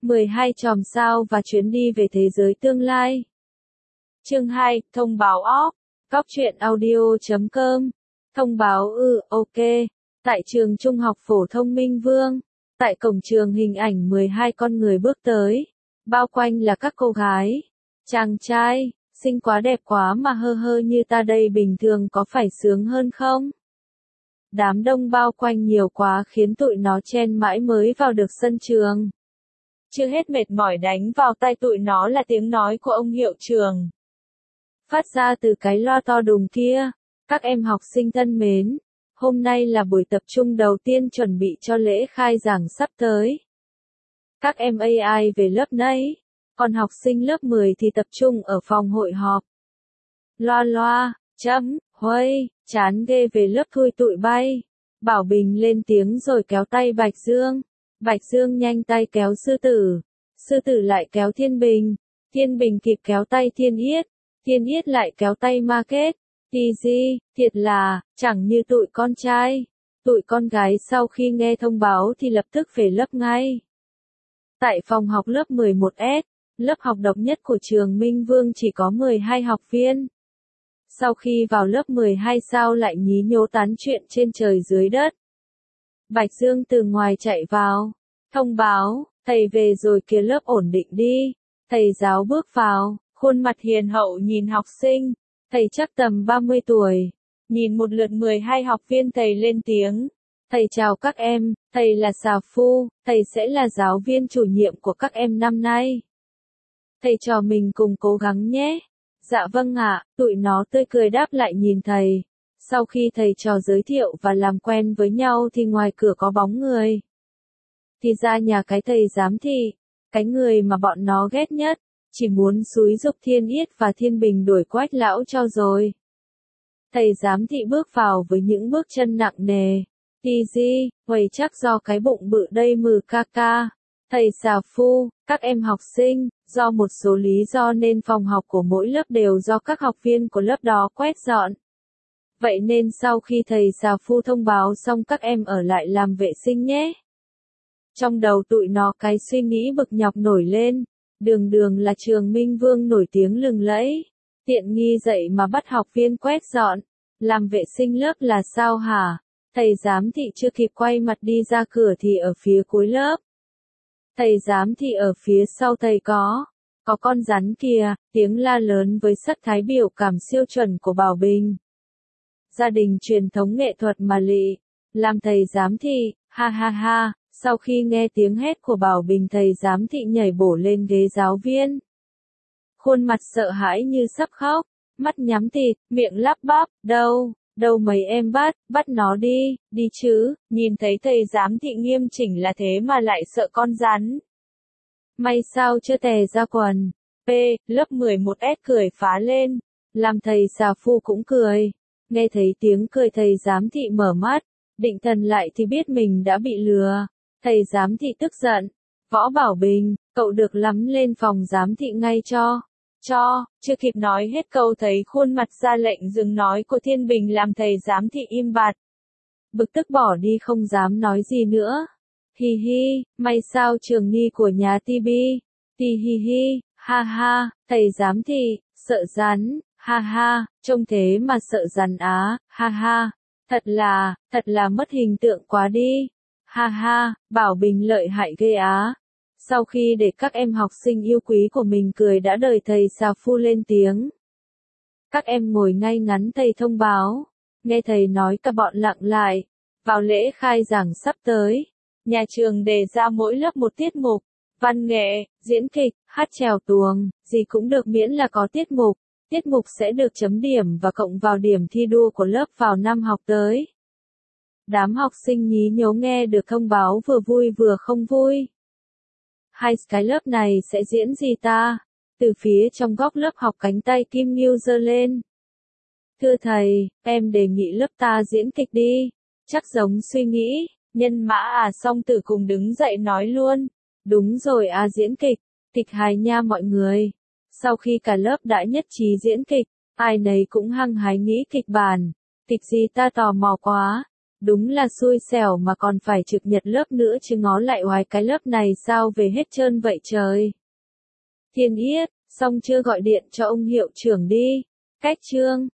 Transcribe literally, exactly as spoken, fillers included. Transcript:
mười hai chòm sao và chuyến đi về thế giới tương lai. Chương hai, thông báo off. Cóc truyện audio chấm com. Thông báo ư, ok. Tại trường trung học phổ thông Minh Vương, tại cổng trường hình ảnh mười hai con người bước tới. Bao quanh là các cô gái. Chàng trai, xinh quá đẹp quá mà hơ hơ như ta đây bình thường có phải sướng hơn không? Đám đông bao quanh nhiều quá khiến tụi nó chen mãi mới vào được sân trường. Chưa hết mệt mỏi đánh vào tai tụi nó là tiếng nói của ông hiệu trưởng. Phát ra từ cái loa to đùng kia. Các em học sinh thân mến, hôm nay là buổi tập trung đầu tiên chuẩn bị cho lễ khai giảng sắp tới. Các em a i về lớp nấy, còn học sinh lớp mười thì tập trung ở phòng hội họp. Loa loa, chấm, huây, chán ghê về lớp thui tụi bay. Bảo Bình lên tiếng rồi kéo tay Bạch Dương. Bạch Dương nhanh tay kéo Sư Tử. Sư Tử lại kéo Thiên Bình. Thiên Bình kịp kéo tay Thiên Yết. Thiên Yết lại kéo tay Ma Kết. Thì gì, thiệt là, chẳng như tụi con trai. Tụi con gái sau khi nghe thông báo thì lập tức về lớp ngay. Tại phòng học lớp mười một S, lớp học độc nhất của trường Minh Vương chỉ có mười hai học viên. Sau khi vào lớp mười hai sao lại nhí nhố tán chuyện trên trời dưới đất. Bạch Dương từ ngoài chạy vào. Thông báo, thầy về rồi kìa, lớp ổn định đi. Thầy giáo bước vào, khuôn mặt hiền hậu nhìn học sinh. Thầy chắc tầm ba mươi tuổi. Nhìn một lượt mười hai học viên thầy lên tiếng. Thầy chào các em, thầy là Xà Phu, thầy sẽ là giáo viên chủ nhiệm của các em năm nay. Thầy trò mình cùng cố gắng nhé. Dạ vâng ạ, tụi nó tươi cười đáp lại nhìn thầy. Sau khi thầy trò giới thiệu và làm quen với nhau thì ngoài cửa có bóng người. Thì ra nhà cái thầy giám thị, cái người mà bọn nó ghét nhất, chỉ muốn xúi giục Thiên Yết và Thiên Bình đuổi Quách lão cho rồi. Thầy giám thị bước vào với những bước chân nặng nề. Thì gì, vậy chắc do cái bụng bự đây mừ ca ca. Thầy Xà Phu, các em học sinh, do một số lý do nên phòng học của mỗi lớp đều do các học viên của lớp đó quét dọn. Vậy nên sau khi thầy Xà Phu thông báo xong các em ở lại làm vệ sinh nhé. Trong đầu tụi nó cái suy nghĩ bực nhọc nổi lên. Đường đường là trường Minh Vương nổi tiếng lừng lẫy. Tiện nghi dậy mà bắt học viên quét dọn. Làm vệ sinh lớp là sao hả? Thầy giám thị chưa kịp quay mặt đi ra cửa thì ở phía cuối lớp. Thầy giám thị ở phía sau thầy có. Có con rắn kìa, tiếng la lớn với sắc thái biểu cảm siêu chuẩn của Bảo Bình. Gia đình truyền thống nghệ thuật mà lị. Làm thầy giám thị, ha ha ha. Sau khi nghe tiếng hét của Bảo Bình thầy giám thị nhảy bổ lên ghế giáo viên. Khuôn mặt sợ hãi như sắp khóc, mắt nhắm tịt, miệng lắp bắp, đâu, đâu mấy em bắt, bắt nó đi, đi chứ, nhìn thấy thầy giám thị nghiêm chỉnh là thế mà lại sợ con rắn. May sao chưa tè ra quần. P, lớp mười một S cười phá lên, làm thầy Xà Phu cũng cười. Nghe thấy tiếng cười thầy giám thị mở mắt, định thần lại thì biết mình đã bị lừa. Thầy giám thị tức giận. Võ Bảo Bình, cậu được lắm lên phòng giám thị ngay cho. Cho, chưa kịp nói hết câu thấy khuôn mặt ra lệnh dừng nói của Thiên Bình làm thầy giám thị im bặt. Bực tức bỏ đi không dám nói gì nữa. Hi hi, may sao trường ni của nhà Tibi. Ti hi hi, ha ha, thầy giám thị, sợ rắn, ha ha, trông thế mà sợ rắn á, ha ha. Thật là, thật là mất hình tượng quá đi. Ha ha, Bảo Bình lợi hại ghê á. Sau khi để các em học sinh yêu quý của mình cười đã đợi thầy Xà Phu lên tiếng. Các em ngồi ngay ngắn thầy thông báo. Nghe thầy nói cả bọn lặng lại. Vào lễ khai giảng sắp tới, nhà trường đề ra mỗi lớp một tiết mục. Văn nghệ, diễn kịch, hát chèo tuồng, gì cũng được miễn là có tiết mục. Tiết mục sẽ được chấm điểm và cộng vào điểm thi đua của lớp vào năm học tới. Đám học sinh nhí nhố nghe được thông báo vừa vui vừa không vui. Hai cái lớp này sẽ diễn gì ta? Từ phía trong góc lớp học cánh tay Kim Ngưu giơ lên. Thưa thầy, em đề nghị lớp ta diễn kịch đi. Chắc giống suy nghĩ, nhân mã à Song Tử cùng đứng dậy nói luôn. Đúng rồi à, diễn kịch, kịch hài nha mọi người. Sau khi cả lớp đã nhất trí diễn kịch, ai nấy cũng hăng hái nghĩ kịch bản. Kịch gì ta tò mò quá. Đúng là xui xẻo mà còn phải trực nhật lớp nữa chứ ngó lại oái cái lớp này sao về hết trơn vậy trời. Thiên Yết, xong chưa gọi điện cho ông hiệu trưởng đi. Cách chương.